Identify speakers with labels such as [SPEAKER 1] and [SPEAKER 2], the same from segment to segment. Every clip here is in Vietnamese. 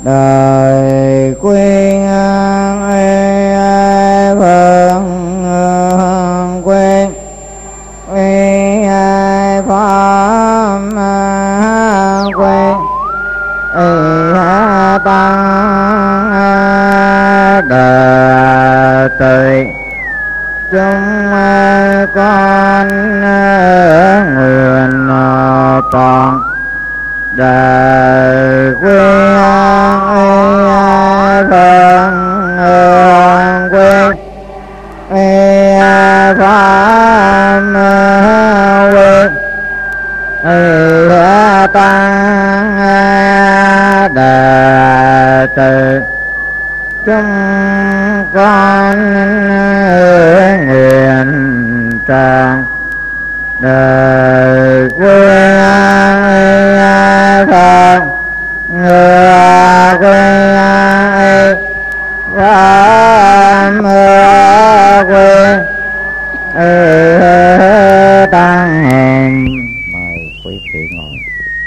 [SPEAKER 1] đời quyên phương quyên pháp quyên tăng đệ tử chúng con nguyện tròn đời quyên phương quyên pháp quyên tăng đệ tử chúng con nguyện tròn đời quyên phật quyên pháp quyên tăng. Mời quý vị ngồi.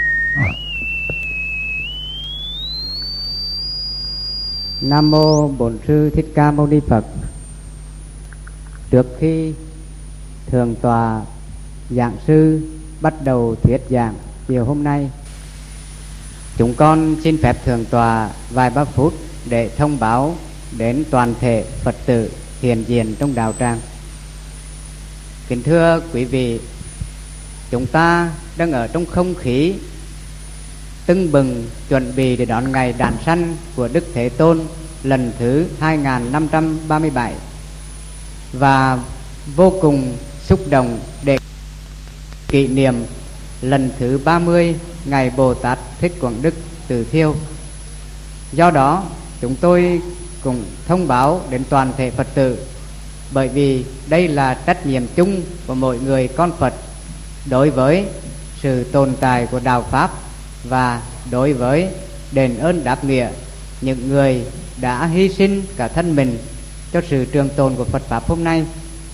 [SPEAKER 2] Nam mô Bổn Sư Thích Ca Mâu Ni Phật. Trước khi thượng tọa giảng sư bắt đầu thuyết giảng chiều hôm nay, chúng con xin phép thượng tọa vài ba phút để thông báo đến toàn thể Phật tử hiện diện trong đạo tràng. Kính thưa quý vị, chúng ta đang ở trong không khí tưng bừng chuẩn bị để đón ngày đản sanh của Đức Thế Tôn lần thứ 2537 và vô cùng xúc động để kỷ niệm lần thứ 30 ngày Bồ Tát Thích Quảng Đức từ thiêu. Do đó chúng tôi cũng thông báo đến toàn thể Phật tử, bởi vì đây là trách nhiệm chung của mỗi người con Phật đối với sự tồn tại của đạo Pháp và đối với đền ơn đáp nghĩa những người đã hy sinh cả thân mình cho sự trường tồn của Phật Pháp hôm nay.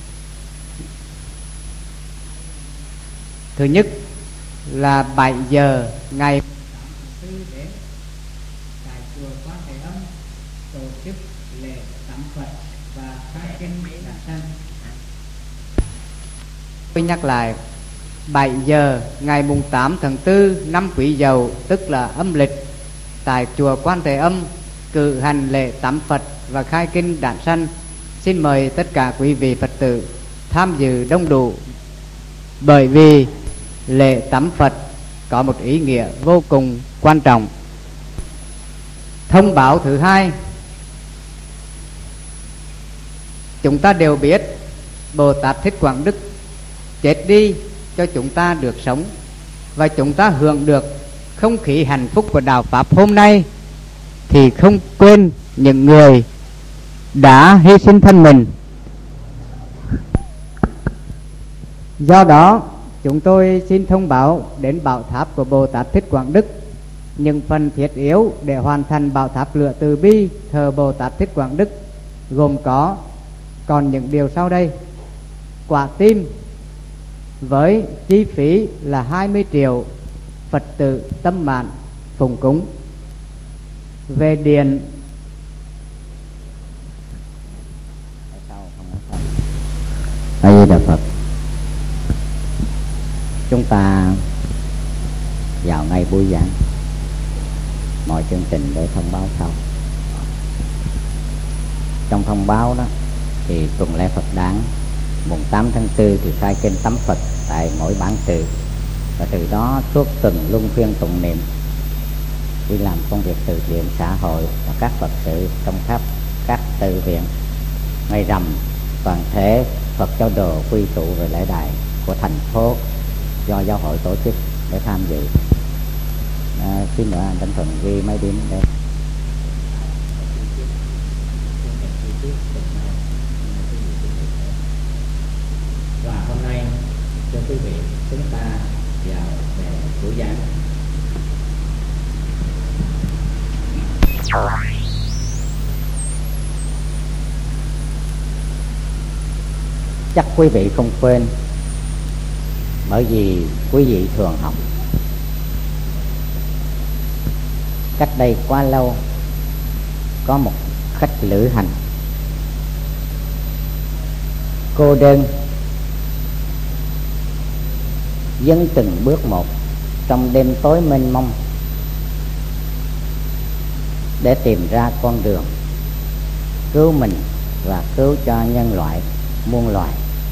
[SPEAKER 2] Thứ nhất là 7 giờ ngày đến tại chùa Quan Thế Âm tổ chức lễ tắm Phật và khai kinh đản sanh. Tôi nhắc lại, 7 giờ ngày mùng 8 tháng 4 năm Quý Dậu, tức là âm lịch, tại chùa Quan Thế Âm cử hành lễ tắm Phật và khai kinh đản sanh. Xin mời tất cả quý vị Phật tử tham dự đông đủ, bởi vì lễ tắm Phật có một ý nghĩa vô cùng quan trọng. Thông báo thứ hai, chúng ta đều biết Bồ Tát Thích Quảng Đức chết đi cho chúng ta được sống, và chúng ta hưởng được không khí hạnh phúc của đạo Pháp hôm nay thì không quên những người đã hy sinh thân mình. Do đó chúng tôi xin thông báo đến bảo tháp của Bồ Tát Thích Quảng Đức những phần thiết yếu để hoàn thành bảo tháp lửa từ bi thờ Bồ Tát Thích Quảng Đức, gồm còn những điều sau đây: quả tim với chi phí là 20 triệu, Phật tử tâm mạn phụng cúng. Về điện
[SPEAKER 1] A Di Đà Phật, chúng ta vào ngày buổi giảng mọi chương trình để thông báo sau. Trong thông báo đó thì tuần lễ Phật đản mùng 8 tháng 4 thì khai kinh tắm Phật tại mỗi bản tự, và từ đó suốt tuần luân phiên tụng niệm, đi làm công việc từ thiện xã hội và các Phật sự trong khắp các tự viện. Ngày rằm toàn thể Phật giáo đồ quy tụ về lễ đài của thành phố do giáo hội tổ chức để tham dự. Xin mời anh Thanh Thuận ghi mấy điểm đây.
[SPEAKER 3] Và hôm nay cho quý vị chúng ta vào về buổi giảng.
[SPEAKER 1] Chắc quý vị không quên, bởi vì quý vị thường học. Cách đây quá lâu, có một khách lữ hành cô đơn, dấn từng bước một trong đêm tối mênh mông để tìm ra con đường cứu mình và cứu cho nhân loại muôn loài.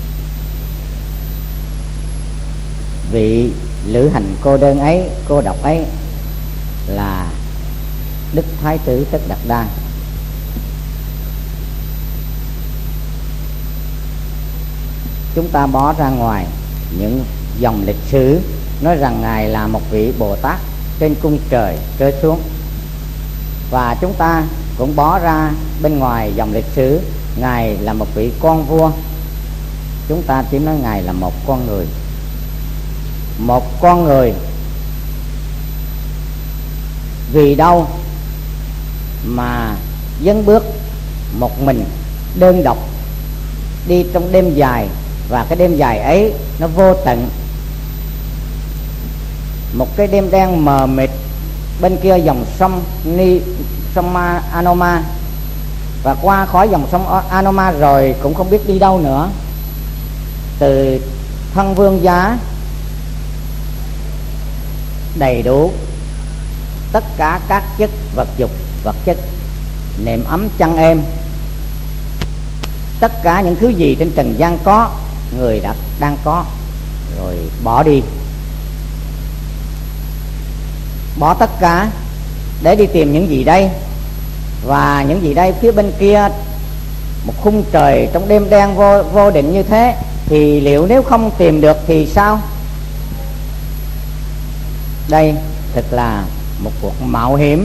[SPEAKER 1] Vị lữ hành cô đơn ấy, cô độc ấy là Đức Thái tử Tất Đạt Đa. Chúng ta bỏ ra ngoài những dòng lịch sử nói rằng Ngài là một vị Bồ Tát trên cung trời rơi xuống, và chúng ta cũng bỏ ra bên ngoài dòng lịch sử Ngài là một vị con vua. Chúng ta chỉ nói Ngài là một con người. Một con người vì đâu mà dấn bước một mình đơn độc đi trong đêm dài, và cái đêm dài ấy nó vô tận, một cái đêm đen mờ mịt. Bên kia dòng sông sông Anoma, và qua khỏi dòng sông Anoma rồi cũng không biết đi đâu nữa. Từ thân vương giá đầy đủ tất cả các chất vật chất, nệm ấm chăn êm, tất cả những thứ gì trên trần gian có, người đang có rồi bỏ đi, bỏ tất cả để đi tìm những gì đây. Và những gì đây? Phía bên kia một khung trời trong đêm đen vô định như thế, thì liệu nếu không tìm được thì sao? Đây thật là một cuộc mạo hiểm.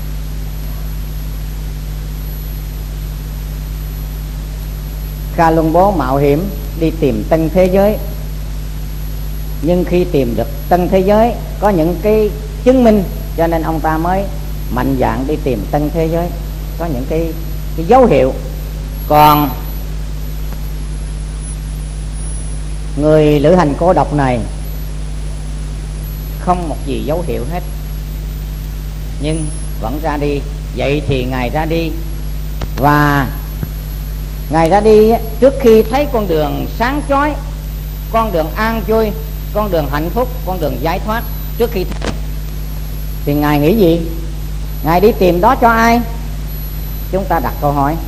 [SPEAKER 1] Columbo mạo hiểm đi tìm tân thế giới, nhưng khi tìm được tân thế giới có những cái chứng minh, cho nên ông ta mới mạnh dạn đi tìm tân thế giới, có những cái dấu hiệu. Còn người lữ hành cô độc này không một gì dấu hiệu hết, nhưng vẫn ra đi. Vậy thì Ngài ra đi, và Ngài ra đi trước khi thấy con đường sáng chói, con đường an vui, con đường hạnh phúc, con đường giải thoát. Trước khi thấy thì Ngài nghĩ gì? Ngài đi tìm đó cho ai? Chúng ta đặt câu hỏi,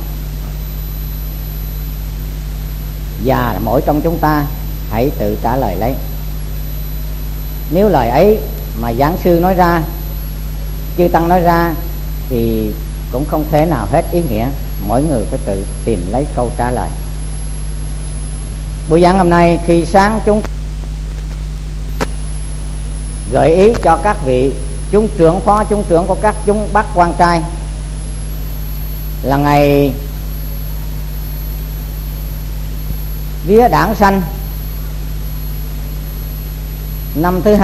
[SPEAKER 1] và mỗi trong chúng ta hãy tự trả lời lấy. Nếu lời ấy mà giảng sư nói ra, chư tăng nói ra, thì cũng không thể nào hết ý nghĩa. Mỗi người phải tự tìm lấy câu trả lời. Buổi giảng hôm nay khi sáng chúng gợi ý cho các vị chúng trưởng, phó chúng trưởng của các chúng bác quan trai là ngày vía Đản Sanh năm thứ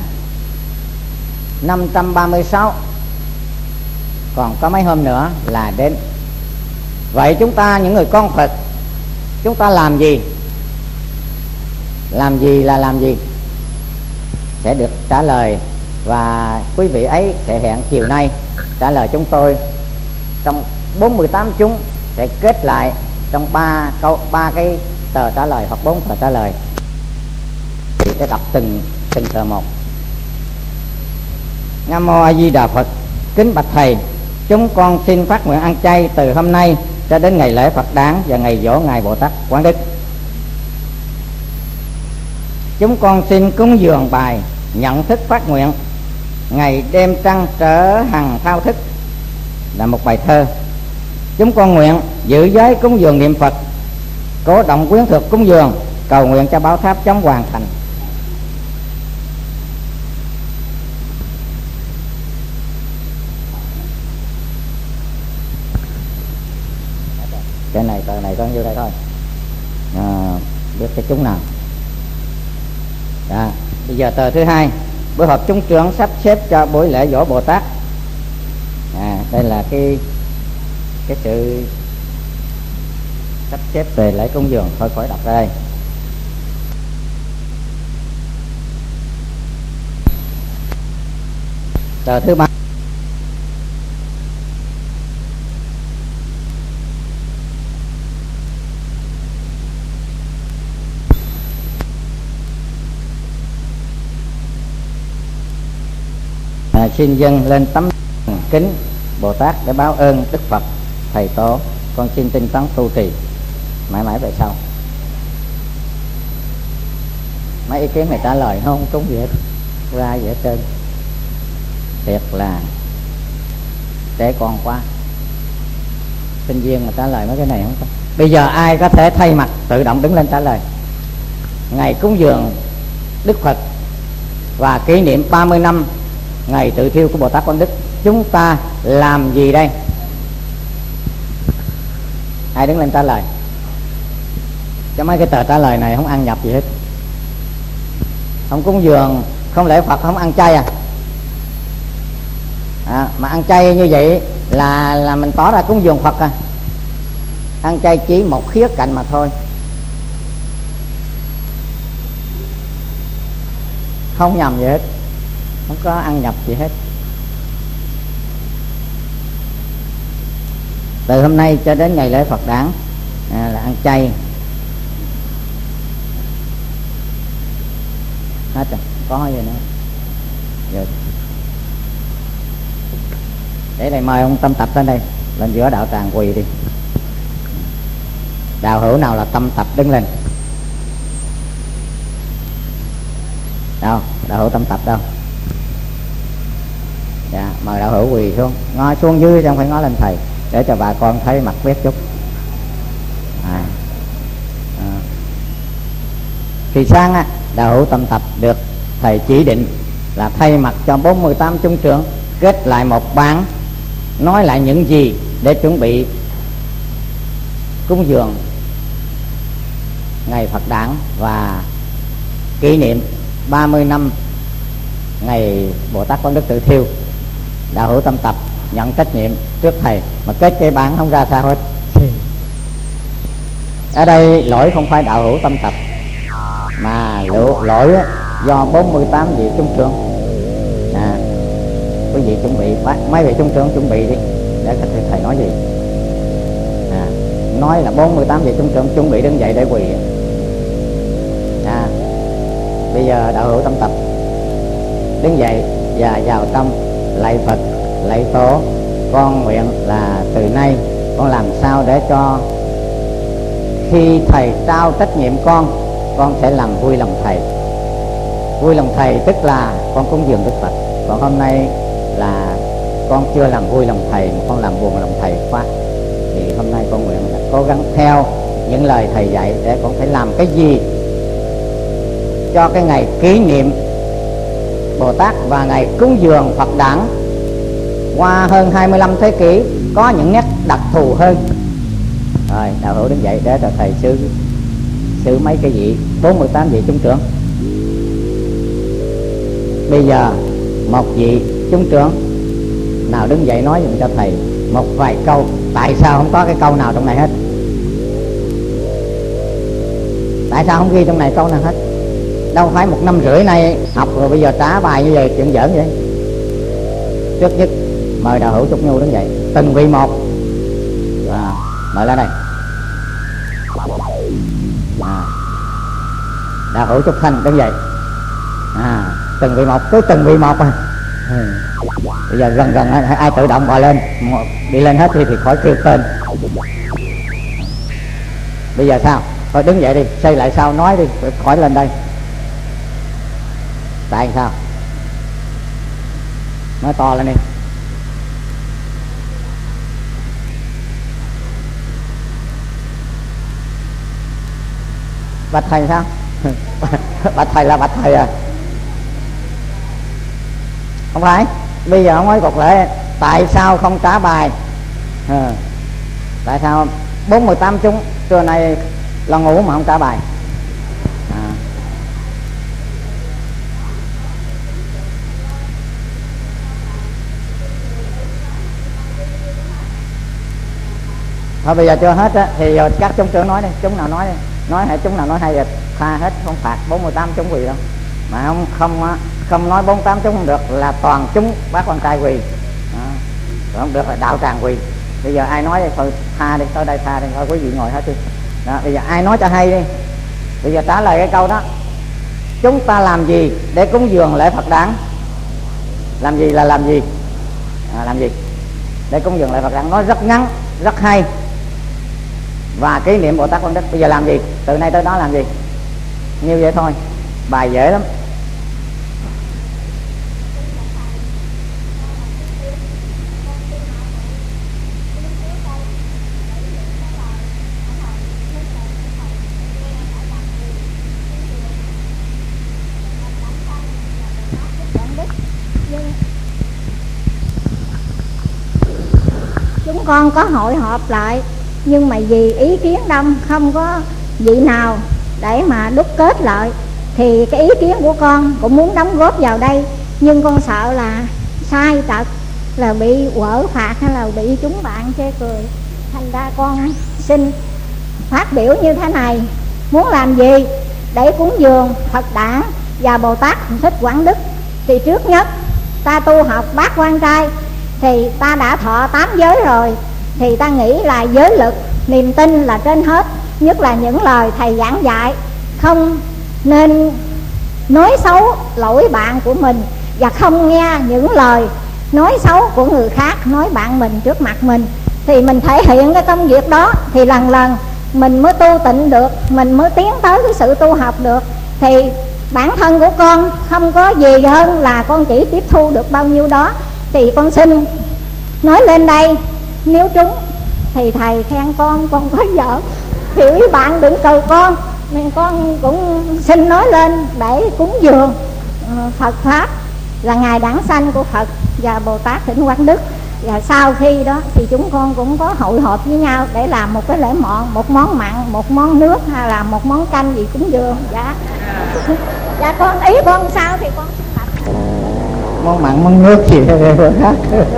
[SPEAKER 1] 2536, còn có mấy hôm nữa là đến. Vậy chúng ta những người con Phật, chúng ta làm gì? Làm gì là làm gì? Sẽ được trả lời, và quý vị ấy sẽ hẹn chiều nay trả lời chúng tôi. Trong 48 chúng sẽ kết lại trong 3 cái tờ trả lời hoặc 4 tờ trả lời, thì sẽ đọc từng tờ một. Nam mô A Di Đà Phật. Kính bạch thầy, chúng con xin phát nguyện ăn chay từ hôm nay cho đến ngày lễ Phật đản và ngày giỗ ngài Bồ Tát Quán Đức. Chúng con xin cúng dường bài nhận thức phát nguyện ngày đêm trăng trở hằng thao thức, là một bài thơ. Chúng con nguyện giữ giới cúng dường niệm Phật, cố động quyến thuộc cúng dường, cầu nguyện cho bảo tháp chống hoàn thành. Cái này tờ này có nhiêu đây thôi, biết cái chúng nào. Đó. Bây giờ tờ thứ hai, buổi họp chúng trưởng sắp xếp cho buổi lễ giỗ Bồ Tát. Đây là cái sự sắp xếp về lễ cúng dường. Thôi khỏi đọc ra đây. Tờ thứ ba, xin dâng lên tấm kính Bồ Tát để báo ơn Đức Phật Thầy Tổ. Con xin tinh tấn tu trì mãi mãi về sau. Mấy ý kiến này trả lời không trúng gì hết, ra gì hết trơn. Thiệt là trẻ con quá. Sinh viên mà trả lời mấy cái này không có. Bây giờ ai có thể thay mặt tự động đứng lên trả lời? Ngày cúng dường Đức Phật và kỷ niệm 30 năm ngày tự thiêu của Bồ Tát Quán Đức, chúng ta làm gì đây? Ai đứng lên trả lời? Cho mấy cái tờ trả lời này không ăn nhập gì hết. Không cúng dường, không lễ Phật, không ăn chay mà ăn chay như vậy là mình tỏ ra cúng dường Phật Ăn chay chỉ một khía cạnh mà thôi, không nhầm gì hết, không có ăn nhập gì hết. Từ hôm nay cho đến ngày lễ Phật đản là ăn chay hết rồi, có gì nữa. Rồi. Để đây mời ông Tâm Tập lên đây, lên giữa đạo tràng quỳ đi. Đạo hữu nào là Tâm Tập đứng lên. Đâu, đạo hữu Tâm Tập đâu? Dạ, mời đạo hữu quỳ xuống, ngồi xuống dưới, không phải ngó lên thầy, để cho bà con thấy mặt biết chút. Thì sang đạo hữu Tâm Tập được thầy chỉ định là thay mặt cho 48 chúng trưởng kết lại một bản, nói lại những gì để chuẩn bị cúng dường ngày Phật đản và kỷ niệm 30 năm ngày Bồ Tát Quán Đức tự thiêu. Đạo hữu Tâm Tập nhận trách nhiệm trước thầy, mà kết cái bản không ra sao hết. Ở đây lỗi không phải đạo hữu Tâm Tập, mà lỗi do 48 vị trung trưởng. Quý vị chuẩn bị, mấy vị trung trưởng chuẩn bị đi để có thầy nói gì. Nói là 48 vị trung trưởng chuẩn bị đứng dậy để quỳ. Bây giờ đạo hữu Tâm Tập đứng dậy và vào trong lạy Phật, lạy Tổ. Con nguyện là từ nay con làm sao để cho khi thầy trao trách nhiệm con sẽ làm vui lòng thầy. Vui lòng thầy tức là con cúng dường Đức Phật. Còn hôm nay là con chưa làm vui lòng thầy, mà con làm buồn lòng thầy quá, thì hôm nay con nguyện là cố gắng theo những lời thầy dạy để con phải làm cái gì cho cái ngày kỷ niệm Bồ Tát và ngày cúng dường Phật đản qua hơn 25 thế kỷ có những nét đặc thù hơn. Rồi đạo hữu đứng dậy để cho thầy xử mấy cái vị 48 vị chúng trưởng. Bây giờ một vị chúng trưởng nào đứng dậy nói giùm cho thầy một vài câu. Tại sao không có cái câu nào trong này hết? Tại sao không ghi trong này câu nào hết? Đâu phải 1 năm rưỡi nay học rồi bây giờ trả bài như vậy, chuyện giỡn vậy. Trước nhất mời đạo hữu Trúc Nhu đứng dậy, từng vị một. Mời lên đây. Đạo hữu Trúc Thanh đứng dậy. Từng vị một, cứ từng vị một. Bây giờ gần ai tự động bò lên, đi lên hết thì khỏi kêu tên. Bây giờ sao? Thôi đứng dậy đi, xây lại sau nói đi, khỏi lên đây. Tại sao? Nói to lên đi. Bạch thầy sao? Bạch thầy là bạch thầy à? Không phải. Bây giờ ông nói cột lệ, tại sao không trả bài? Tại sao 48 chúng trưa nay lo ngủ mà không trả bài? Thôi bây giờ chưa hết á, thì giờ các chúng trưởng nói đi, chúng nào nói đi, nói hay chúng nào nói hay rồi tha hết, không phạt 48 chúng quỳ đâu. Mà không nói 48 chúng không được là toàn chúng bác con trai quỳ. Không được là đạo tràng quỳ. Bây giờ ai nói thì thôi tha đi, tới đây tha đi, thôi quý vị ngồi hết đi. Đó, bây giờ ai nói cho hay đi. Bây giờ trả lời cái câu đó. Chúng ta làm gì để cúng dường lễ Phật đản? Làm gì là làm gì? Làm gì? Để cúng dường lại Phật đản nói rất ngắn, rất hay. Và kỷ niệm Bồ Tát Quang Đức. Bây giờ làm gì? Từ nay tới đó làm gì? Như vậy thôi. Bài dễ lắm.
[SPEAKER 4] Chúng con có hội họp lại, nhưng mà vì ý kiến đông, không có vị nào để mà đúc kết lại, thì cái ý kiến của con cũng muốn đóng góp vào đây, nhưng con sợ là sai trật, là bị quở phạt hay là bị chúng bạn chê cười. Thành ra con xin phát biểu như thế này. Muốn làm gì để cúng dường Phật đản và Bồ Tát Thích Quảng Đức, thì trước nhất ta tu học bát quan trai, thì ta đã thọ 8 giới rồi, thì ta nghĩ là giới lực, niềm tin là trên hết. Nhất là những lời thầy giảng dạy, không nên nói xấu lỗi bạn của mình, và không nghe những lời nói xấu của người khác nói bạn mình trước mặt mình. Thì mình thể hiện cái công việc đó, thì lần lần mình mới tu tịnh được, mình mới tiến tới cái sự tu học được. Thì bản thân của con không có gì hơn là con chỉ tiếp thu được bao nhiêu đó. Thì con xin nói lên đây, nếu trúng thì thầy khen con có vợ, thì quý bạn đừng cầu con. Nên con cũng xin nói lên để cúng dường Phật Pháp là ngày đản sanh của Phật và Bồ Tát Thích Quảng Đức. Và sau khi đó thì chúng con cũng có hội họp với nhau để làm một cái lễ mọn, một món mặn, một món nước, hay là một món canh gì cúng dường. Dạ. Dạ con ý con sao thì con xin đặt.
[SPEAKER 1] Món mặn món nước gì khác.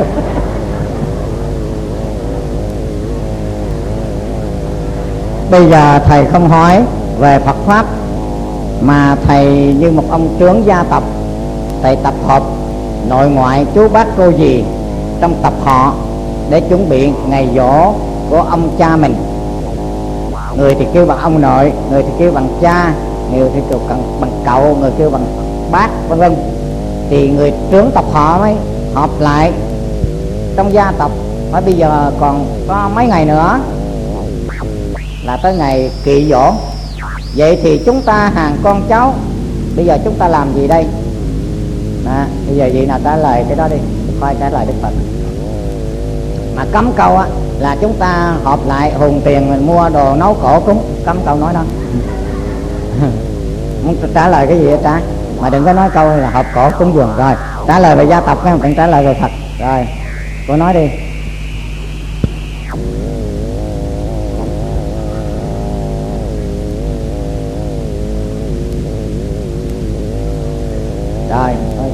[SPEAKER 1] Bây giờ thầy không hỏi về Phật Pháp, mà thầy như một ông trưởng gia tộc. Thầy tập hợp nội ngoại chú bác cô dì trong tập họ để chuẩn bị ngày giỗ của ông cha mình. Người thì kêu bằng ông nội, người thì kêu bằng cha, người thì kêu bằng cậu, người kêu bằng bác, vân vân. Thì người trưởng tập họ mới họp lại trong gia tộc. Nói bây giờ còn có mấy ngày nữa là tới ngày kỵ giỗ. Vậy thì chúng ta hàng con cháu bây giờ chúng ta làm gì đây? Bây giờ vị nào trả lời cái đó đi, khoai trả lời Đức Phật. Mà cấm câu á là chúng ta họp lại hùn tiền mình mua đồ nấu cổ cúng, cấm câu nói đó. Muốn trả lời cái gì hết trả, mà đừng có nói câu là họp cổ cúng dường. Rồi trả lời về gia tộc, đừng trả lời về Phật. Rồi cô nói đi. Rồi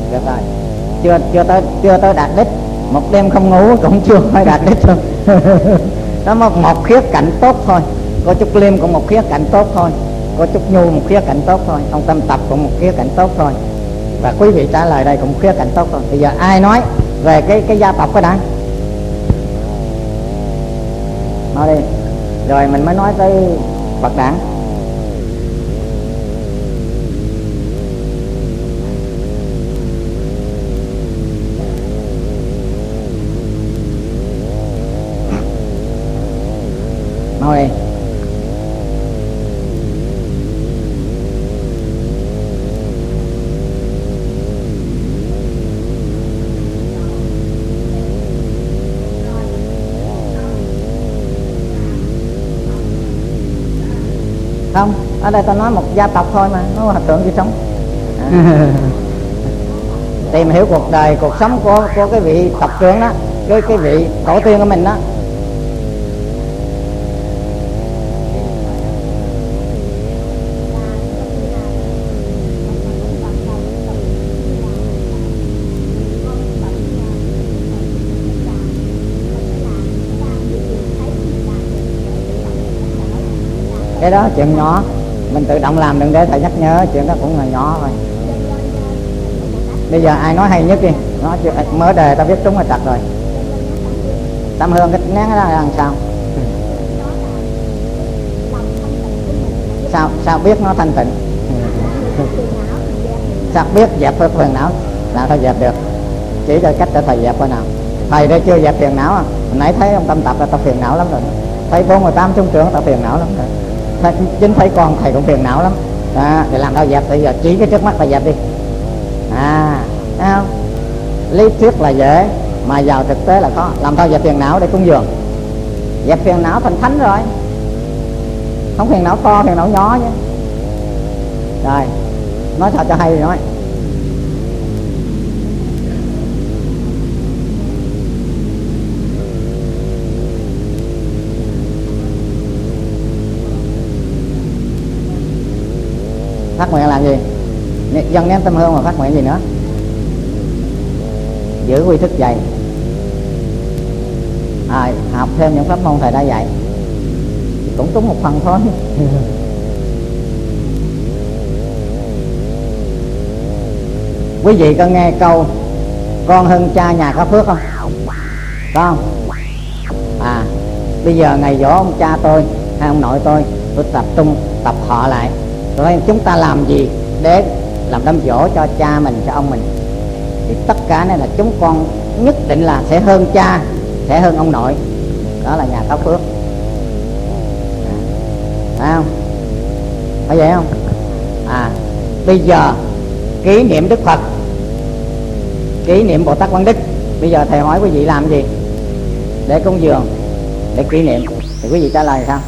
[SPEAKER 1] chưa tới đạt đích. Một đêm không ngủ cũng chưa phải đạt đích luôn. Đó một khía cạnh tốt thôi. Cô Trúc Liêm cũng một khía cạnh tốt thôi, cô Trúc Nhu một khía cạnh tốt thôi, ông Tâm Tập cũng một khía cạnh tốt thôi, và quý vị trả lời đây cũng khía cạnh tốt thôi. Bây giờ ai nói về cái gia tộc cái đã, nói đi, rồi mình mới nói tới Phật đản. Nói đi. Không, ở đây ta nói một gia tộc thôi mà, nói hòa thượng gì sống. Tìm hiểu cuộc đời, cuộc sống của cái vị tộc trưởng đó, cái vị tổ tiên của mình đó. Cái đó chuyện nhỏ, mình tự động làm, đừng để thầy nhắc nhớ, chuyện đó cũng là nhỏ thôi. Bây giờ ai nói hay nhất đi, nói mở đề ta biết trúng là trật rồi. Tâm hương cái nén đó là làm sao biết nó thanh tịnh, sao biết dẹp được phiền não, làm sao dẹp được. chỉ cho cách cho thầy dẹp coi nào. Thầy đây chưa dẹp phiền não à? Hồi nãy thấy ông Tâm Tập là tao phiền não lắm rồi. Thấy 48 trung trưởng tao phiền não lắm rồi. Chính thấy con thầy cũng phiền não lắm. Thì làm sao dẹp? Bây giờ chỉ cái trước mắt là dẹp đi. Thấy không? Lý thuyết là dễ mà vào thực tế là khó. Làm sao dẹp phiền não để cúng dường? Dẹp phiền não thành thánh rồi. Không phiền não to, phiền não nhỏ nhé. Rồi, nói sao cho hay thì nói. Phát nguyện làm gì? Dâng nén tâm hương mà phát nguyện gì nữa? Giữ quy thức dạy. Học thêm những pháp môn thầy đã dạy thì cũng trúng một phần thôi. Quý vị có nghe câu con hơn cha nhà có phước không? Có không? Bây giờ ngày giỗ ông cha tôi hay ông nội tôi tập trung tập họ lại. Rồi chúng ta làm gì để làm đám giỗ cho cha mình, cho ông mình? Thì tất cả này là chúng con nhất định là sẽ hơn cha, sẽ hơn ông nội. Đó là nhà có phước. Phải không? Phải vậy không? Bây giờ kỷ niệm Đức Phật, kỷ niệm Bồ Tát Quán Đức. Bây giờ thầy hỏi quý vị làm gì để cúng dường, để kỷ niệm? Thì quý vị trả lời sao?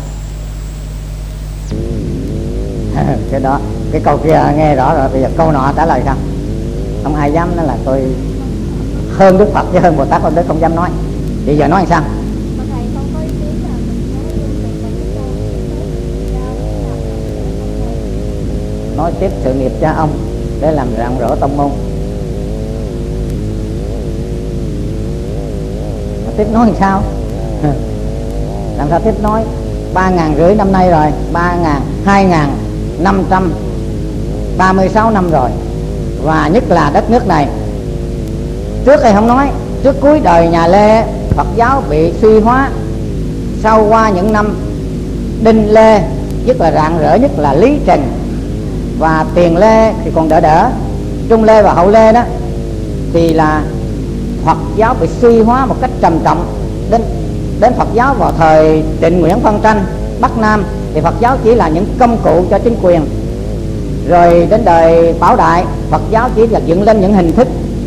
[SPEAKER 1] Cái đó, cái câu kia nghe rõ rồi. Bây giờ câu nọ trả lời sao? Không ai dám nói là tôi hơn Đức Phật chứ hơn Bồ Tát Quán Đức, không dám nói. Bây giờ nói làm sao? Nói tiếp sự nghiệp cha ông để làm rạng rỡ tông môn. Mà tiếp nói làm sao? Làm sao tiếp nói? 3.500 năm nay rồi, 2.536 năm rồi. Và nhất là đất nước này, trước đây không nói, trước cuối đời nhà Lê Phật giáo bị suy hóa. Sau qua những năm Đinh Lê rất là rạng rỡ, nhất là Lý Trần và Tiền Lê thì còn đỡ. Trung Lê và Hậu Lê đó thì là Phật giáo bị suy hóa một cách trầm trọng. Đến Phật giáo vào thời Trịnh Nguyễn phân tranh Bắc Nam thì Phật giáo chỉ là những công cụ cho chính quyền. Rồi đến đời Bảo Đại, Phật giáo chỉ là dựng lên những hình thức.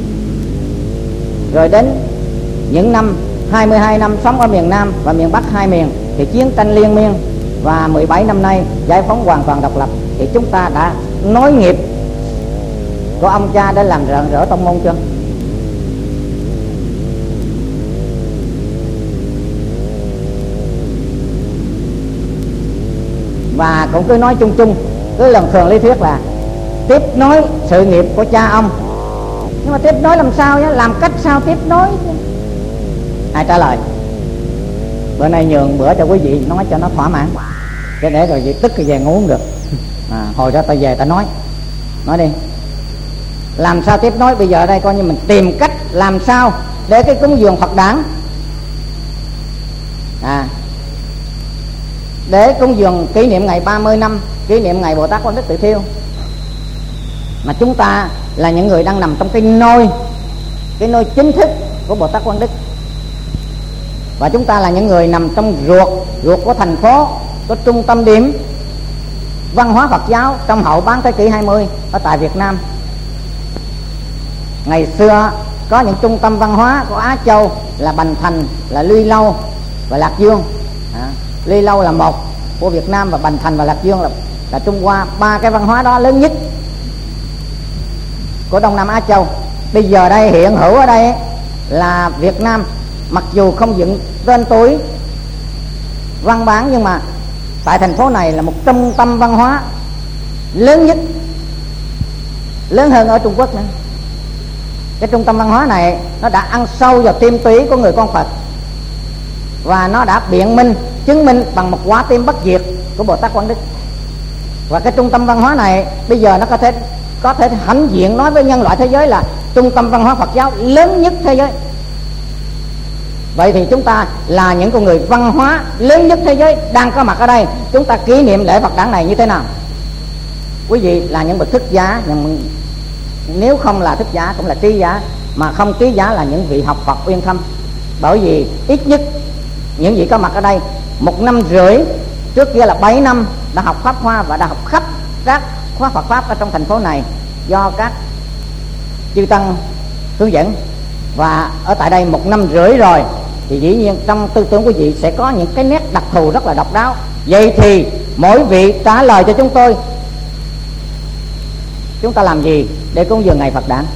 [SPEAKER 1] Rồi đến những năm 22 năm sống ở miền Nam và miền Bắc hai miền thì chiến tranh liên miên. Và 17 năm nay giải phóng hoàn toàn độc lập. Thì chúng ta đã nối nghiệp của ông cha để làm rạng rỡ tông môn chưa? Và cũng cứ nói chung chung, cứ lần thường lý thuyết là tiếp nối sự nghiệp của cha ông. Nhưng mà tiếp nối làm sao nhé? Làm cách sao tiếp nối? Ai trả lời? Bữa nay nhường bữa cho quý vị nói cho nó thỏa mãn. Cái để rồi tức thì về ngủ không được. Hồi đó ta về ta nói đi. Làm sao tiếp nối? Bây giờ ở đây coi như mình tìm cách làm sao để cái cúng dường Phật đản, để cúng dường kỷ niệm ngày 30 năm kỷ niệm ngày Bồ Tát Quán Đức Tự Thiêu. Mà chúng ta là những người đang nằm trong cái nôi chính thức của Bồ Tát Quán Đức. Và chúng ta là những người nằm trong ruột của thành phố, có trung tâm điểm văn hóa Phật giáo trong hậu bán thế kỷ 20 ở tại Việt Nam. Ngày xưa có những trung tâm văn hóa của Á Châu là Bành Thành, là Luy Lâu và Lạc Dương. Luy Lâu là một của Việt Nam và Bành Thành và Lạc Dương là Trung Hoa. Ba cái văn hóa đó lớn nhất của Đông Nam Á Châu. Bây giờ đây hiện hữu ở đây là Việt Nam, mặc dù không dựng tên tuổi văn bản, nhưng mà tại thành phố này là một trung tâm văn hóa lớn nhất, lớn hơn ở Trung Quốc nữa. Cái trung tâm văn hóa này nó đã ăn sâu vào tim túy của người con Phật, và nó đã biện minh, chứng minh bằng một quả tim bất diệt của Bồ Tát Quán Đức. Và cái trung tâm văn hóa này bây giờ nó có thể hãnh diện nói với nhân loại thế giới là trung tâm văn hóa Phật giáo lớn nhất thế giới. Vậy thì chúng ta là những con người văn hóa lớn nhất thế giới đang có mặt ở đây. Chúng ta kỷ niệm lễ Phật đản này như thế nào? Quý vị là những bậc thức giả, nhưng nếu không là thức giả cũng là trí giả, mà không ký giả là những vị học Phật uyên thâm. Bởi vì ít nhất những vị có mặt ở đây 1 năm rưỡi, trước kia là 7 năm đã học Pháp Hoa và đã học khắp các khóa Phật Pháp ở trong thành phố này do các chư tăng hướng dẫn. Và ở tại đây 1 năm rưỡi rồi thì dĩ nhiên trong tư tưởng của vị sẽ có những cái nét đặc thù rất là độc đáo. Vậy thì mỗi vị trả lời cho chúng tôi, chúng ta làm gì để cúng dường ngày Phật đản?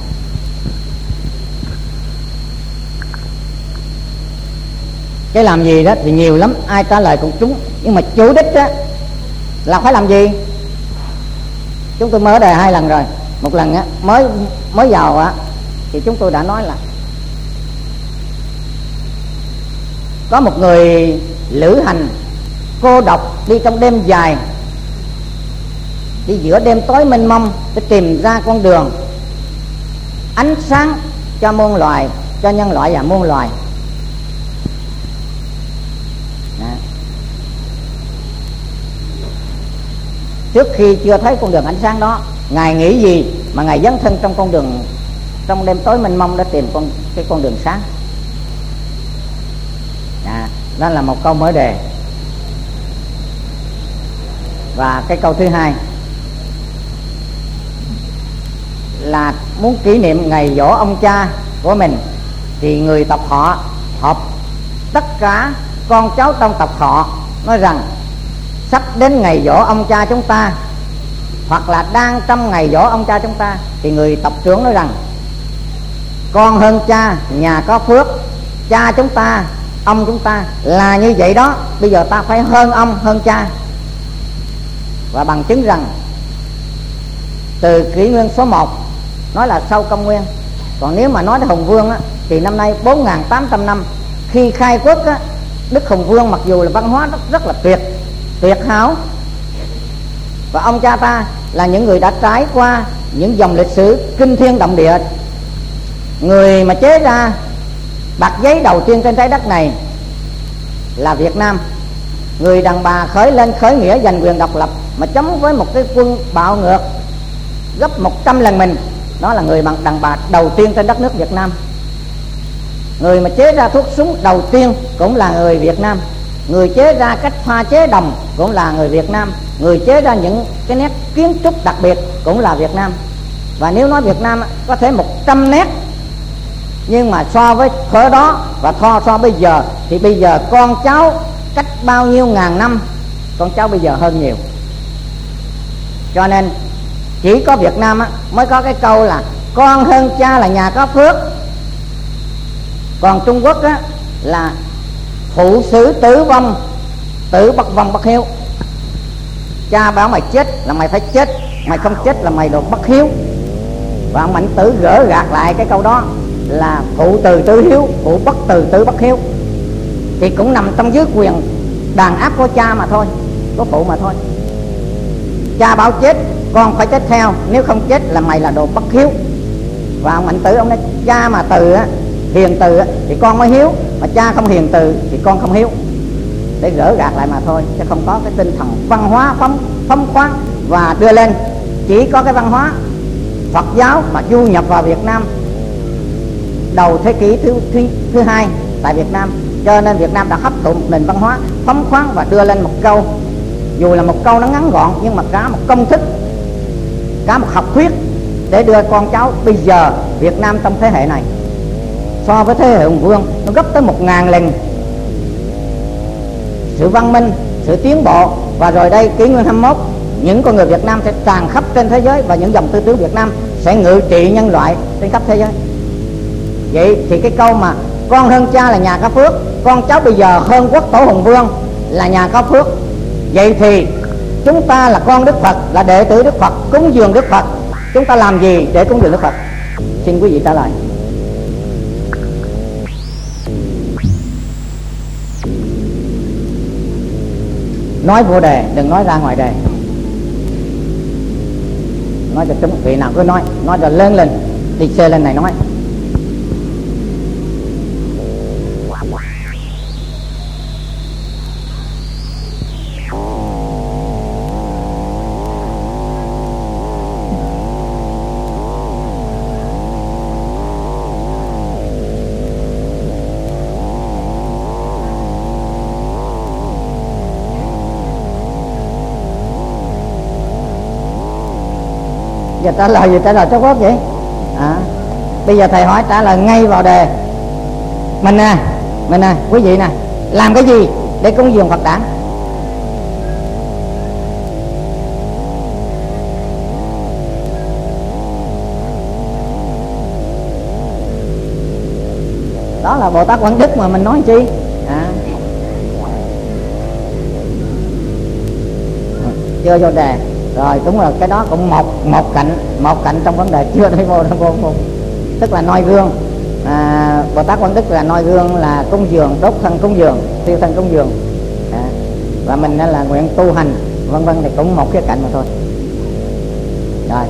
[SPEAKER 1] Cái làm gì đó thì nhiều lắm, ai trả lời cũng trúng. Nhưng mà chủ đích đó là phải làm gì? Chúng tôi mở đề 2 lần rồi. Một lần á, mới vào á thì chúng tôi đã nói là có một người lữ hành cô độc đi trong đêm dài, đi giữa đêm tối mênh mông để tìm ra con đường ánh sáng cho muôn loài, cho nhân loại và muôn loài. Trước khi chưa thấy con đường ánh sáng đó, Ngài nghĩ gì mà Ngài dấn thân trong con đường, trong đêm tối mênh mông để tìm cái con đường sáng? Đó là một câu mở đề. Và cái câu thứ hai là muốn kỷ niệm ngày giỗ ông cha của mình, thì người tộc họ họp tất cả con cháu trong tộc họ nói rằng sắp đến ngày giỗ ông cha chúng ta, hoặc là đang trong ngày giỗ ông cha chúng ta, thì người tộc trưởng nói rằng con hơn cha, nhà có phước, cha chúng ta, ông chúng ta là như vậy đó, bây giờ ta phải hơn ông, hơn cha. Và bằng chứng rằng từ kỷ nguyên số 1 nói là sau công nguyên, còn nếu mà nói đến Hùng Vương á, thì năm nay 4.800 năm khi khai quốc á, Đức Hùng Vương mặc dù là văn hóa rất là tuyệt hảo, và ông cha ta là những người đã trải qua những dòng lịch sử kinh thiên động địa. Người mà chế ra bạc giấy đầu tiên trên trái đất này là Việt Nam. Người đàn bà khởi lên khởi nghĩa giành quyền độc lập mà chống với một cái quân bạo ngược gấp 100 lần mình, đó là người đàn bà đầu tiên trên đất nước Việt Nam. Người mà chế ra thuốc súng đầu tiên cũng là người Việt Nam. Người chế ra cách pha chế đồng cũng là người Việt Nam. Người chế ra những cái nét kiến trúc đặc biệt cũng là Việt Nam. Và nếu nói Việt Nam có thể 100 nét, nhưng mà so với thời đó và so bây giờ thì bây giờ con cháu cách bao nhiêu ngàn năm, con cháu bây giờ hơn nhiều. Cho nên chỉ có Việt Nam mới có cái câu là con hơn cha là nhà có phước. Còn Trung Quốc là phụ xử tử vong, tử bất vong bất hiếu. Cha bảo mày chết là mày phải chết, mày không chết là mày đồ bất hiếu. Và ông Mạnh Tử gỡ gạt lại cái câu đó là phụ từ tử hiếu, phụ bất từ tử bất hiếu, thì cũng nằm trong dưới quyền đàn áp của cha mà thôi, của phụ mà thôi. Cha bảo chết con phải chết theo, nếu không chết là mày là đồ bất hiếu. Và ông Mạnh Tử ông nói cha mà từ hiền từ thì con mới hiếu, mà cha không hiền từ thì con không hiếu, để gỡ gạt lại mà thôi, chứ không có cái tinh thần văn hóa phóng khoáng và đưa lên. Chỉ có cái văn hóa Phật giáo mà du nhập vào Việt Nam đầu thế kỷ thứ 2 tại Việt Nam, cho nên Việt Nam đã hấp thụ một nền văn hóa phóng khoáng và đưa lên một câu, dù là một câu nó ngắn gọn nhưng mà cả một công thức, cả một học thuyết để đưa con cháu bây giờ Việt Nam trong thế hệ này so với thế hệ Hùng Vương nó gấp tới 1000 lần sự văn minh, sự tiến bộ. Và rồi đây kỷ nguyên 21, những con người Việt Nam sẽ tràn khắp trên thế giới, và những dòng tư tưởng Việt Nam sẽ ngự trị nhân loại trên khắp thế giới. Vậy thì cái câu mà con hơn cha là nhà có phước, con cháu bây giờ hơn quốc tổ Hùng Vương là nhà có phước, vậy thì chúng ta là con Đức Phật, là đệ tử Đức Phật, cúng dường Đức Phật, chúng ta làm gì để cúng dường Đức Phật? Xin quý vị trả lời. Nói vô đề, đừng nói ra ngoài đề. Nói cho chúng vị nào cứ nói rồi lớn lên, đi xe lên này nói. giờ trả lời gì, trả lời chót vót vậy? Bây giờ thầy hỏi trả lời ngay vào đề. Mình nè, quý vị nè, làm cái gì để cúng dường Phật đản? Đó là Bồ Tát Quảng Đức mà mình nói chi? Chưa vô đề rồi, đúng rồi, cái đó cũng một cạnh trong vấn đề chưa thấy vô, tức là noi gương. Bồ Tát Quảng Đức là noi gương, là cúng dường, đốt thân cúng dường, tiêu thân cúng dường, và mình là nguyện tu hành vân vân, thì cũng một khía cạnh mà thôi. Rồi.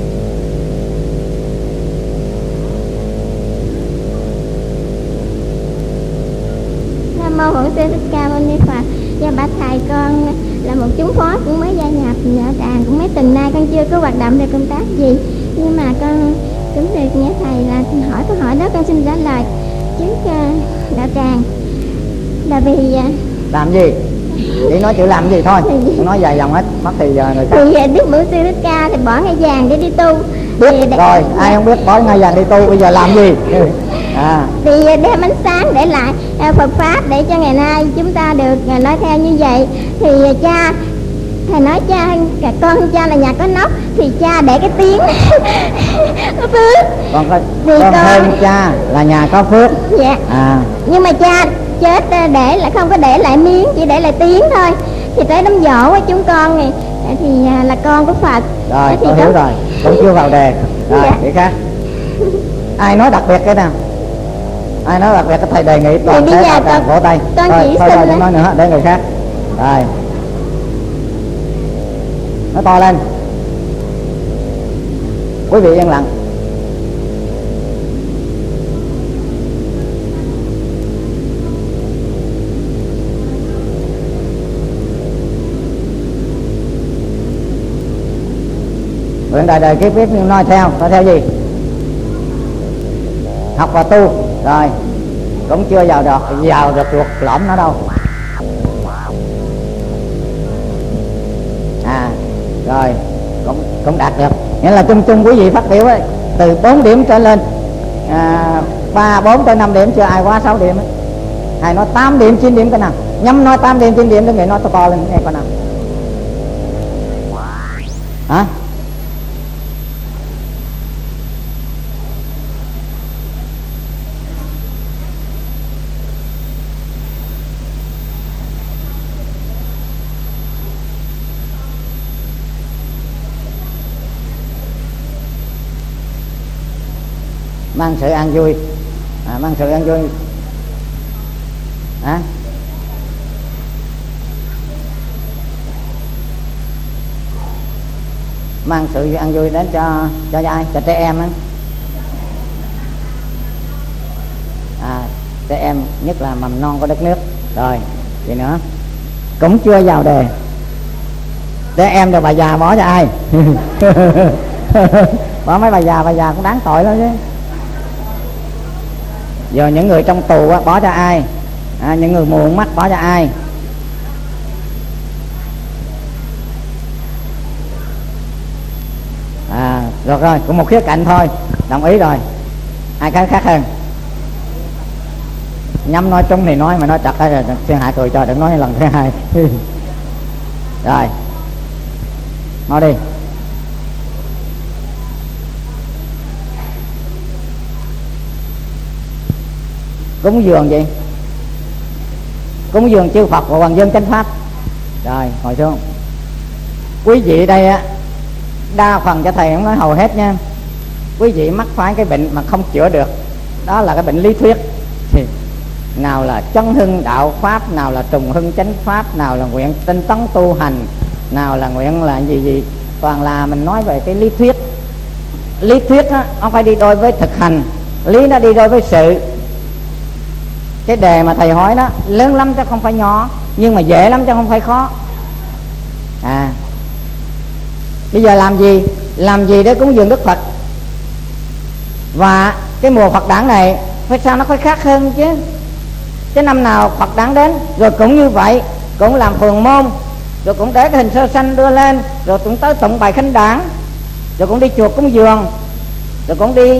[SPEAKER 5] Nam mô Bổn Sư Thích Ca Mâu Ni Phật. Và bạch thầy, con là một chúng phó cũng mới gia nhập đạo tràng, cũng mấy tuần nay con chưa có hoạt động về công tác gì, nhưng mà con cũng được nghe thầy là hỏi câu hỏi đó, con xin trả lời trước đạo tràng. Là vì
[SPEAKER 1] làm gì? Chỉ nói chữ làm gì thôi, không nói dài dòng hết, mất thì giờ người khác.
[SPEAKER 5] Thì Đức Bổn Sư Thích Ca thì bỏ ngai vàng để đi tu.
[SPEAKER 1] Biết rồi, ai không biết bỏ ngai vàng đi tu, bây giờ làm gì?
[SPEAKER 5] Thì đem ánh sáng để lại Phật pháp để cho ngày nay chúng ta được nói theo như vậy. Thì cha, thầy nói cha, con cha là nhà có nóc, thì cha để cái tiếng có phước.
[SPEAKER 1] Con hơn cha là nhà có phước.
[SPEAKER 5] Dạ. Nhưng mà cha chết để lại, không có để lại miếng, chỉ để lại tiếng thôi. Thì tới đám giỗ chúng con thì là con của Phật.
[SPEAKER 1] Rồi, tôi hiểu rồi, cũng chưa vào đề. Rồi, dạ. Cái khác. Ai nói đặc biệt cái nào? Ai nói đặc biệt cái thầy đề nghị toàn thể đạo tràng vỗ tay.
[SPEAKER 5] Con chỉ
[SPEAKER 1] thôi đừng nói nữa, để người khác. Rồi. Nói to lên. Quý vị yên lặng. Nguyện đời đời kiếp kiếp nói theo gì? Học và tu. Rồi, cũng chưa vào được ruột lõm nó đâu. Rồi, cũng đạt được. Nghĩa là chung quý vị phát biểu ấy, từ 4 điểm trở lên, 3, 4 tới 5 điểm, chưa ai quá 6 điểm ấy. Hay nói 8 điểm, 9 điểm cái nào. Nhắm nói 8 điểm, 9 điểm, tôi nghĩ nói to lên nghe coi nào. Hả? Mang sự an vui, mang sự an vui. Mang sự an vui đến cho ai? Cho trẻ em á. Trẻ em nhất là mầm non của đất nước. Rồi, gì nữa? Cũng chưa vào đề. Trẻ em rồi bà già bỏ cho ai? Bỏ mấy bà già cũng đáng tội lắm chứ. Giờ những người trong tù á, bỏ cho ai? Những người mù mắt bỏ cho ai? Rồi, cũng một khía cạnh thôi. Đồng ý rồi. Ai khác hơn? Nhắm nói trúng thì nói, mà nói chặt rồi Thiên Hạ cười cho, đừng nói lần thứ hai. Rồi, nói đi. Cúng dường gì? Cúng dường chư Phật và hoàng dân chánh pháp. Rồi, ngồi xuống. Quý vị đây á, đa phần cho thầy không nói hầu hết nha, quý vị mắc phải cái bệnh mà không chữa được, đó là cái bệnh lý thuyết. Thì nào là chân hưng đạo pháp, nào là trùng hưng chánh pháp, nào là nguyện tinh tấn tu hành, nào là nguyện là gì, toàn là mình nói về cái lý thuyết. Lý thuyết á, nó phải đi đôi với thực hành, lý nó đi đôi với sự. Cái đề mà thầy hỏi đó lớn lắm chứ không phải nhỏ, nhưng mà dễ lắm chứ không phải khó. Bây giờ làm gì để cúng dường Đức Phật? Và cái mùa Phật đản này phải sao nó phải khác hơn chứ. Chứ năm nào Phật đản đến rồi cũng như vậy, cũng làm phường môn, rồi cũng để cái hình sơ sanh đưa lên, rồi cũng tới tụng bài khánh đản, rồi cũng đi chùa cúng dường, rồi cũng đi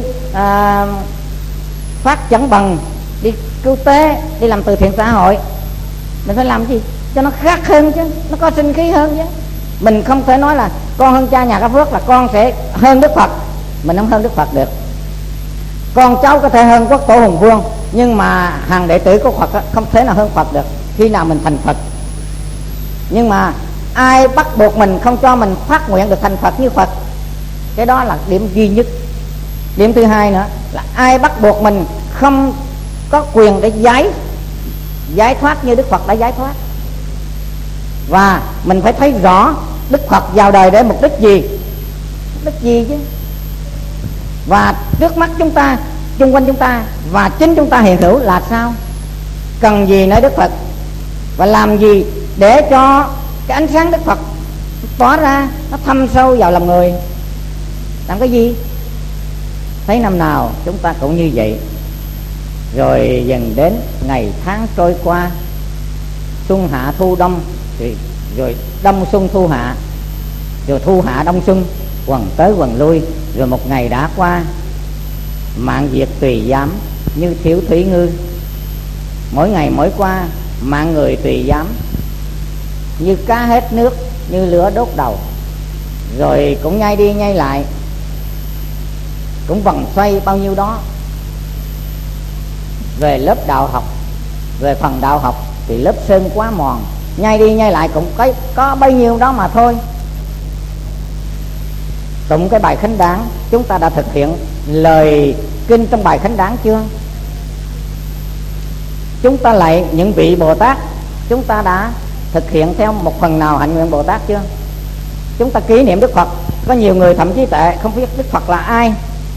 [SPEAKER 1] phát chẩn bằng, đi cứu tế, đi làm từ thiện xã hội. Mình phải làm gì cho nó khác hơn chứ, nó có sinh khí hơn chứ. Mình không thể nói là con hơn cha nhà có phước là con sẽ hơn Đức Phật. Mình không hơn Đức Phật được. Con cháu có thể hơn quốc tổ hùng vương, nhưng mà hàng đệ tử của Phật không thể nào hơn Phật được khi nào mình thành Phật. Nhưng mà ai bắt buộc mình, không cho mình phát nguyện được thành Phật như Phật, cái đó là điểm duy nhất. Điểm thứ hai nữa là ai bắt buộc mình không có quyền để giải thoát như Đức Phật đã giải thoát. Và mình phải thấy rõ Đức Phật vào đời để mục đích gì chứ. Và trước mắt chúng ta, xung quanh chúng ta và chính chúng ta hiện hữu là sao, cần gì nơi Đức Phật, và làm gì để cho cái ánh sáng Đức Phật tỏa ra, nó thâm sâu vào lòng người. Làm cái gì? Thấy năm nào chúng ta cũng như vậy. Rồi dần đến ngày tháng trôi qua, xuân hạ thu đông, rồi đông xuân thu hạ, rồi thu hạ đông xuân, quần tới quần lui. Rồi một ngày đã qua, mạng diệt tùy giám như thiếu thủy ngư. Mỗi ngày mỗi qua, mạng người tùy giám như cá hết nước, như lửa đốt đầu. Rồi cũng nhai đi nhai lại, cũng vòng xoay bao nhiêu đó. Về lớp đạo học, về phần đạo học thì lớp sơn quá mòn, nhai đi nhai lại cũng có bấy nhiêu đó mà thôi. Tụng cái bài khánh đản, chúng ta đã thực hiện lời kinh trong bài khánh đản chưa? Chúng ta lạy những vị Bồ Tát, chúng ta đã thực hiện theo một phần nào hạnh nguyện Bồ Tát chưa? Chúng ta kỷ niệm Đức Phật, có nhiều người thậm chí tệ không biết Đức Phật là ai.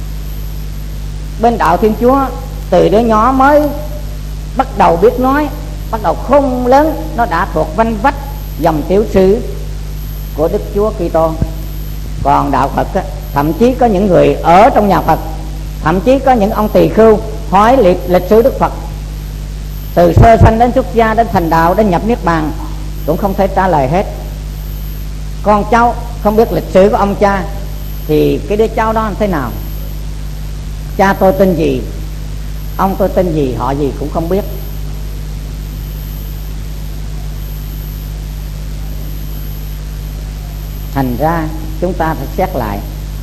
[SPEAKER 1] Bên đạo Thiên Chúa, từ đứa nhỏ mới bắt đầu biết nói, bắt đầu khôn lớn, nó đã thuộc vanh vách dòng tiểu sử của Đức Chúa Kitô. Còn đạo Phật á, thậm chí có những người ở trong nhà Phật, thậm chí có những ông tỳ khưu hỏi lịch sử Đức Phật, từ sơ sanh đến xuất gia, đến thành đạo, đến nhập niết bàn, cũng không thể trả lời hết. Con cháu không biết lịch sử của ông cha thì cái đứa cháu đó làm thế nào? Cha tôi tên gì, ông tôi tên gì, họ gì cũng không biết. Thành ra chúng ta phải xét lại,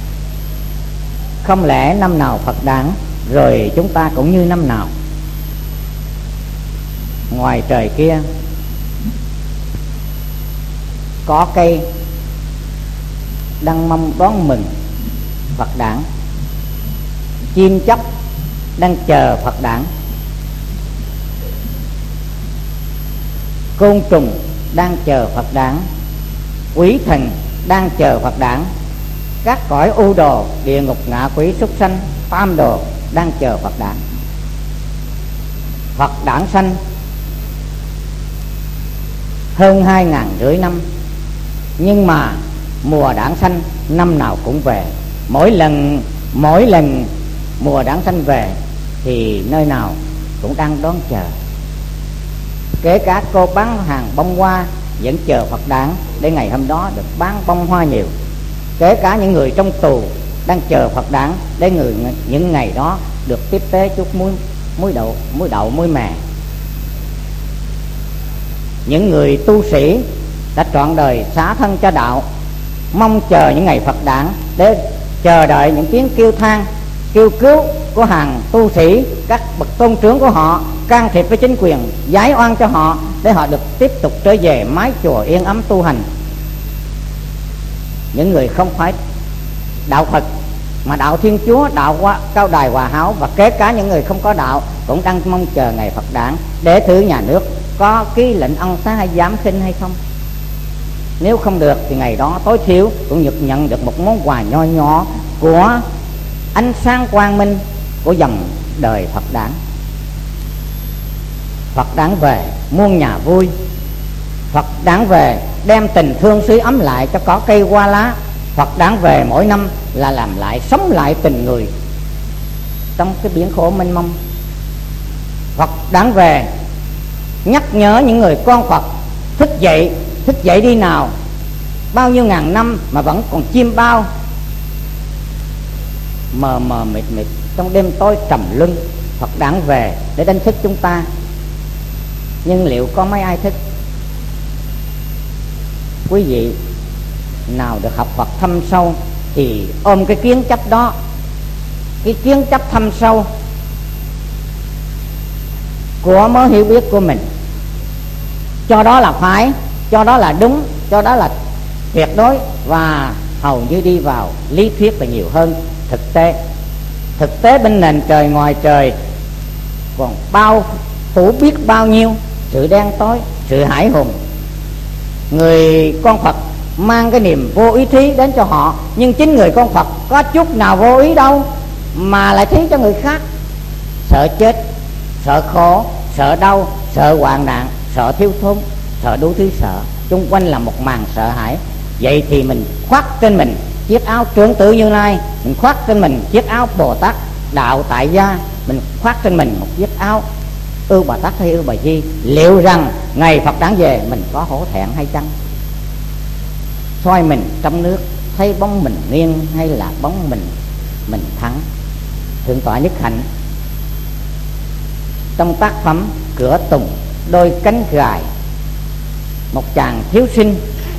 [SPEAKER 1] không lẽ năm nào Phật đản rồi chúng ta cũng như năm nào? Ngoài trời kia có cây đang mong đón mừng Phật đản, chim chóc đang chờ Phật đản, côn trùng đang chờ Phật đản, quỷ thần đang chờ Phật đản, các cõi u đồ, địa ngục, ngạ quỷ, súc sanh, tam đồ đang chờ Phật đản. Phật đản sanh hơn 2.500 năm, nhưng mà mùa đản sanh năm nào cũng về. Mỗi lần mùa đản sanh về thì nơi nào cũng đang đón chờ. Kể cả cô bán hàng bông hoa vẫn chờ Phật đản để ngày hôm đó được bán bông hoa nhiều. Kể cả những người trong tù đang chờ Phật đản để những ngày đó được tiếp tế chút muối đậu, muối mè. Những người tu sĩ đã trọn đời xả thân cho đạo, mong chờ những ngày Phật đản để chờ đợi những tiếng kêu than, kêu cứu của hàng tu sĩ, các bậc tôn trưởng của họ can thiệp với chính quyền, giải oan cho họ để họ được tiếp tục trở về mái chùa yên ấm tu hành. Những người không phải đạo Phật mà đạo Thiên Chúa, đạo Cao Đài Hòa Hảo, và kể cả những người không có đạo cũng đang mong chờ ngày Phật đản để thử nhà nước có ký lệnh ân xá hay giám khinh hay không. Nếu không được thì ngày đó tối thiểu cũng nhận được một món quà nho nhỏ của ánh sáng quang minh của dòng đời Phật đản. Phật đản về muôn nhà vui, Phật đản về đem tình thương sưởi ấm lại cho cỏ cây hoa lá. Phật đản về mỗi năm là làm lại, sống lại tình người trong cái biển khổ mênh mông. Phật đản về nhắc nhở những người con Phật thức dậy đi nào. Bao nhiêu ngàn năm mà vẫn còn chim bao, mờ mờ mịt mịt, trong đêm tối trầm luân, Phật đản về để đánh thức chúng ta. Nhưng liệu có mấy ai thức? Quý vị nào được học Phật thâm sâu thì ôm cái kiến chấp đó, cái kiến chấp thâm sâu của mối hiểu biết của mình, cho đó là phải, cho đó là đúng, cho đó là tuyệt đối, và hầu như đi vào lý thuyết là nhiều hơn thực tế. Thực tế bên nền trời ngoài trời còn bao phủ biết bao nhiêu sự đen tối, sự hãi hùng. Người con Phật mang cái niềm vô ý thí đến cho họ, nhưng chính người con Phật có chút nào vô ý đâu mà lại thí cho người khác. Sợ chết, sợ khổ, sợ đau, sợ hoạn nạn, sợ thiếu thốn, sợ đủ thứ sợ. Chung quanh là một màn sợ hãi. Vậy thì mình khoác trên mình chiếc áo Trưởng Tử Như Lai, mình khoác trên mình chiếc áo Bồ Tát Đạo Tại Gia, mình khoác trên mình một chiếc áo Ưu Bà Tát hay Ưu Bà Di. Liệu rằng ngày Phật đản về mình có hổ thẹn hay chăng? Soi mình trong nước thấy bóng mình nghiêng hay là bóng mình thắng? Thượng tọa Nhất Hạnh trong tác phẩm Cửa Tùng Đôi Cánh Gài, một chàng thiếu sinh,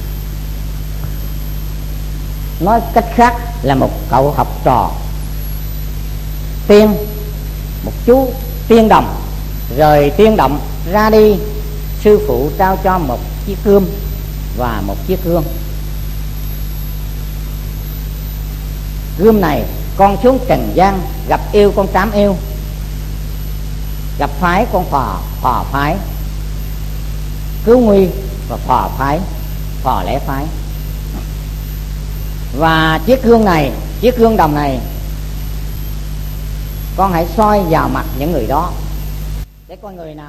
[SPEAKER 1] nói cách khác là một cậu học trò tiên, một chú tiên đồng rời tiên động ra đi. Sư phụ trao cho một chiếc gươm và một chiếc gương. Gươm này con xuống trần gian, gặp yêu con trám yêu, gặp phái con phò phái, cứu nguy và phò phái, phò lẽ phái. Và chiếc gương này, chiếc gương đồng này, con hãy soi vào mặt những người đó để coi người nào